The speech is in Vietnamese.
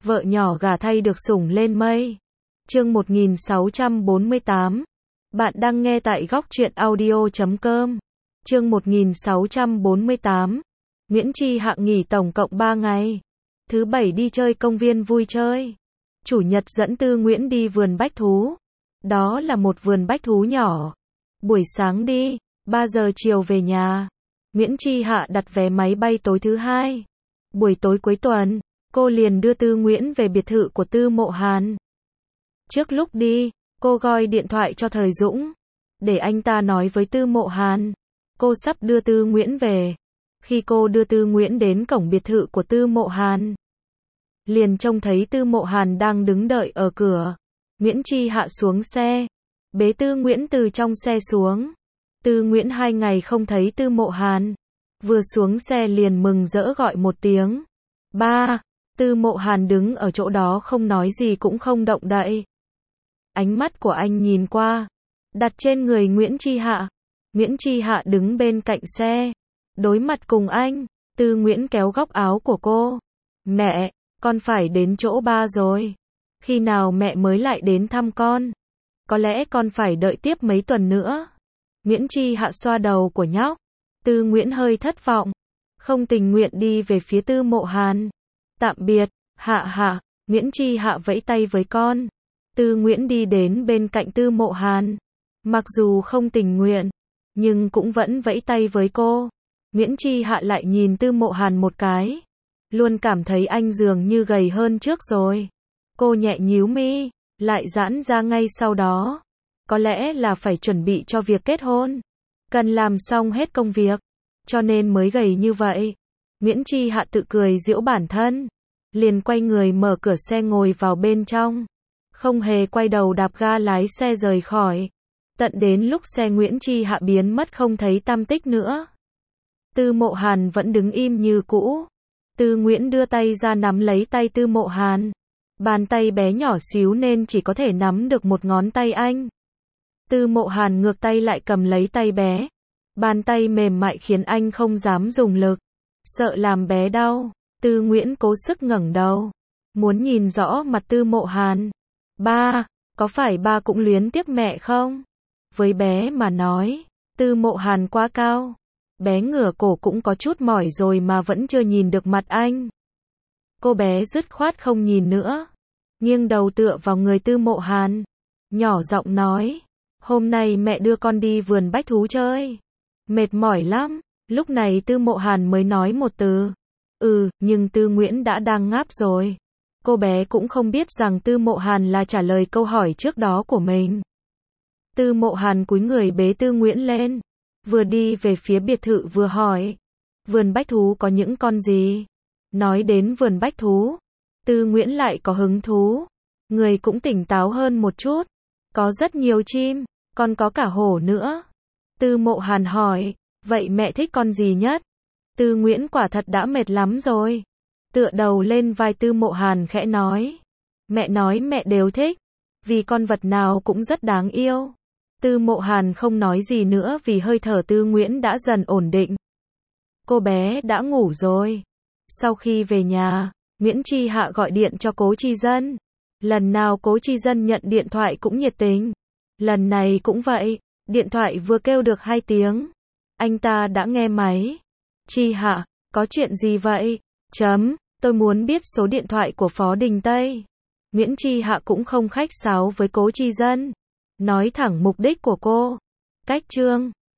vợ nhỏ gả thay được sủng lên mây. Chương 1648. Bạn đang nghe tại góc truyện audio.com. Chương 1648. Nguyễn Chi Hạng nghỉ tổng cộng 3 ngày. Thứ bảy đi chơi công viên vui chơi. Chủ nhật dẫn Tư Nguyễn đi vườn bách thú. Đó là một vườn bách thú nhỏ. Buổi sáng đi, 3 giờ chiều về nhà. Nguyễn Chi Hạ đặt vé máy bay tối thứ hai. Buổi tối cuối tuần, cô liền đưa Tư Nguyễn về biệt thự của Tư Mộ Hàn. Trước lúc đi, cô gọi điện thoại cho Thời Dũng, để anh ta nói với Tư Mộ Hàn, cô sắp đưa Tư Nguyễn về. Khi cô đưa Tư Nguyễn đến cổng biệt thự của Tư Mộ Hàn, liền trông thấy Tư Mộ Hàn đang đứng đợi ở cửa. Nguyễn Chi Hạ xuống xe, bế Tư Nguyễn từ trong xe xuống. Tư Nguyễn 2 ngày không thấy Tư Mộ Hàn, vừa xuống xe liền mừng rỡ gọi một tiếng. Ba. Tư Mộ Hàn đứng ở chỗ đó không nói gì cũng không động đậy. Ánh mắt của anh nhìn qua, đặt trên người Nguyễn Chi Hạ. Nguyễn Chi Hạ đứng bên cạnh xe, đối mặt cùng anh. Tư Nguyễn kéo góc áo của cô. Mẹ, con phải đến chỗ ba rồi. Khi nào mẹ mới lại đến thăm con? Có lẽ con phải đợi tiếp mấy tuần nữa. Nguyễn Chi Hạ xoa đầu của nhóc. Tư Nguyễn hơi thất vọng, không tình nguyện đi về phía Tư Mộ Hàn. Tạm biệt, Hạ Hạ. Nguyễn Chi Hạ vẫy tay với con. Tư Nguyễn đi đến bên cạnh Tư Mộ Hàn. Mặc dù không tình nguyện, nhưng cũng vẫn vẫy tay với cô. Nguyễn Chi Hạ lại nhìn Tư Mộ Hàn một cái. Luôn cảm thấy anh dường như gầy hơn trước rồi. Cô nhẹ nhíu mi, lại giãn ra ngay sau đó. Có lẽ là phải chuẩn bị cho việc kết hôn. Cần làm xong hết công việc, cho nên mới gầy như vậy. Nguyễn Chi Hạ tự cười giễu bản thân. Liền quay người mở cửa xe ngồi vào bên trong. Không hề quay đầu đạp ga lái xe rời khỏi. Tận đến lúc xe Nguyễn Chi Hạ biến mất không thấy tăm tích nữa. Tư Mộ Hàn vẫn đứng im như cũ. Tư Nguyễn đưa tay ra nắm lấy tay Tư Mộ Hàn. Bàn tay bé nhỏ xíu nên chỉ có thể nắm được một ngón tay anh. Tư Mộ Hàn ngược tay lại cầm lấy tay bé. Bàn tay mềm mại khiến anh không dám dùng lực. Sợ làm bé đau. Tư Nguyễn cố sức ngẩng đầu, muốn nhìn rõ mặt Tư Mộ Hàn. Ba, có phải ba cũng luyến tiếc mẹ không? Với bé mà nói, Tư Mộ Hàn quá cao. Bé ngửa cổ cũng có chút mỏi rồi mà vẫn chưa nhìn được mặt anh. Cô bé dứt khoát không nhìn nữa, nghiêng đầu tựa vào người Tư Mộ Hàn, nhỏ giọng nói, hôm nay mẹ đưa con đi vườn bách thú chơi. Mệt mỏi lắm. Lúc này Tư Mộ Hàn mới nói một từ. Nhưng Tư Nguyễn đã đang ngáp rồi. Cô bé cũng không biết rằng Tư Mộ Hàn là trả lời câu hỏi trước đó của mình. Tư Mộ Hàn cúi người bế Tư Nguyễn lên, vừa đi về phía biệt thự vừa hỏi, vườn bách thú có những con gì? Nói đến vườn bách thú, Tư Nguyễn lại có hứng thú. Người cũng tỉnh táo hơn một chút. Có rất nhiều chim, còn có cả hổ nữa. Tư Mộ Hàn hỏi, vậy mẹ thích con gì nhất? Tư Nguyễn quả thật đã mệt lắm rồi. Tựa đầu lên vai Tư Mộ Hàn khẽ nói. Mẹ nói mẹ đều thích, vì con vật nào cũng rất đáng yêu. Tư Mộ Hàn không nói gì nữa vì hơi thở Tư Nguyễn đã dần ổn định. Cô bé đã ngủ rồi. Sau khi về nhà, Nguyễn Chi Hạ gọi điện cho Cố Chi Dân. Lần nào Cố Chi Dân nhận điện thoại cũng nhiệt tình. Lần này cũng vậy, điện thoại vừa kêu được 2 tiếng. Anh ta đã nghe máy. Chi Hạ, có chuyện gì vậy? Tôi muốn biết số điện thoại của Phó Đình Tây. Nguyễn Chi Hạ cũng không khách sáo với Cố Chi Dân. Nói thẳng mục đích của cô. Cách chương